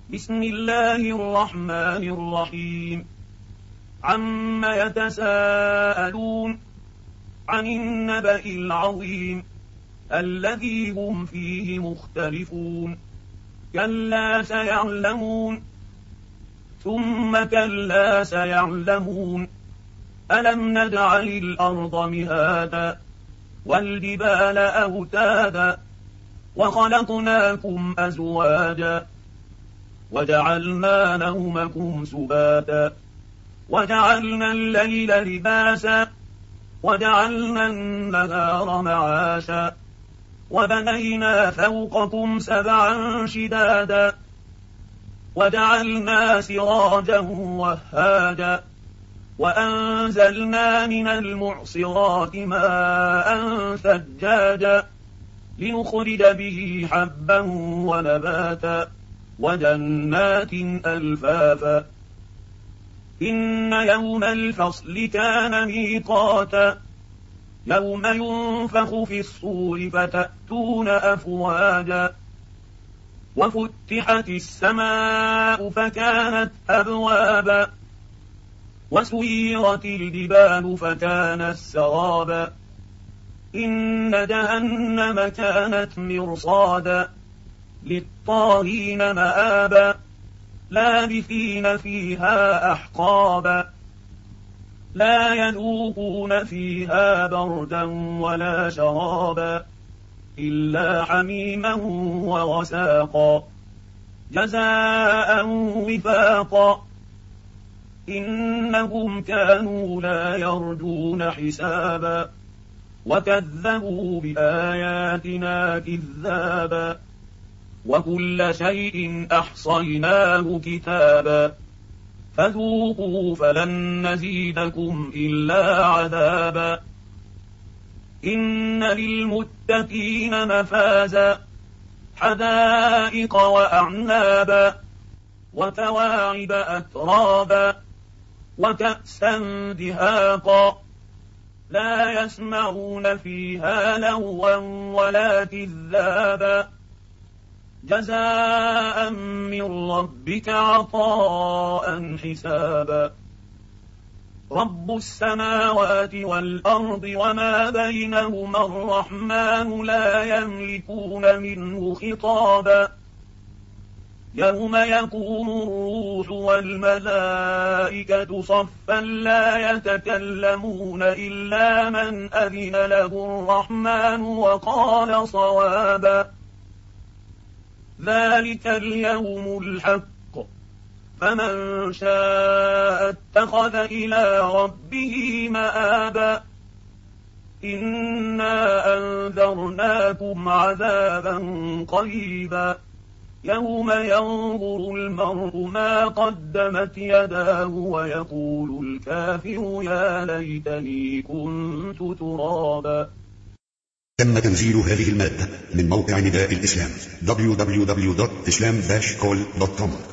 بسم الله الرحمن الرحيم. عم يتساءلون عن النبأ العظيم الذي هم فيه مختلفون. كلا سيعلمون ثم كلا سيعلمون. ألم نجعل الأرض مهادا والجبال أوتادا وخلقناكم أزواجا وجعلنا نومكم سباتا وجعلنا الليل لباسا وجعلنا النهار معاشا وبنينا فوقكم سبعا شدادا وجعلنا سراجا وهاجا وأنزلنا من المعصرات ماء ثجاجا لنخرج به حبا ونباتا وجنات ألفافا. إن يوم الفصل كان ميقاتا يوم ينفخ في الصور فتأتون أفواجا وفتحت السماء فكانت أبوابا وسيرت الجبال فكانت سرابا. إن جهنم كانت مرصادا للطاغين مآبا لابثين فيها أحقابا لا يذوقون فيها بردا ولا شرابا إلا حميما وغساقا جزاء وفاقا. إنهم كانوا لا يرجون حسابا وكذبوا بآياتنا كذابا وكل شيء أحصيناه كتابا فذوقوا فلن نزيدكم إلا عذابا. إن للمتقين مفازا حدائق وأعنابا وكواعب أترابا وكأسا دهاقا لا يسمعون فيها لغوا ولا كذابا جزاء من ربك عطاء حسابا. رب السماوات والأرض وما بينهما الرحمن لا يملكون منه خطابا. يوم يقوم الروح والملائكة صفا لا يتكلمون إلا من أذن له الرحمن وقال صوابا. ذلك اليوم الحق فمن شاء اتخذ إلى ربه مآبا. إنا أنذرناكم عذابا قريبا يوم ينظر المرء ما قدمت يداه ويقول الكافر يا ليتني كنت ترابا. تم تنزيل هذه المادة من موقع نداء الإسلام www.islam-call.com.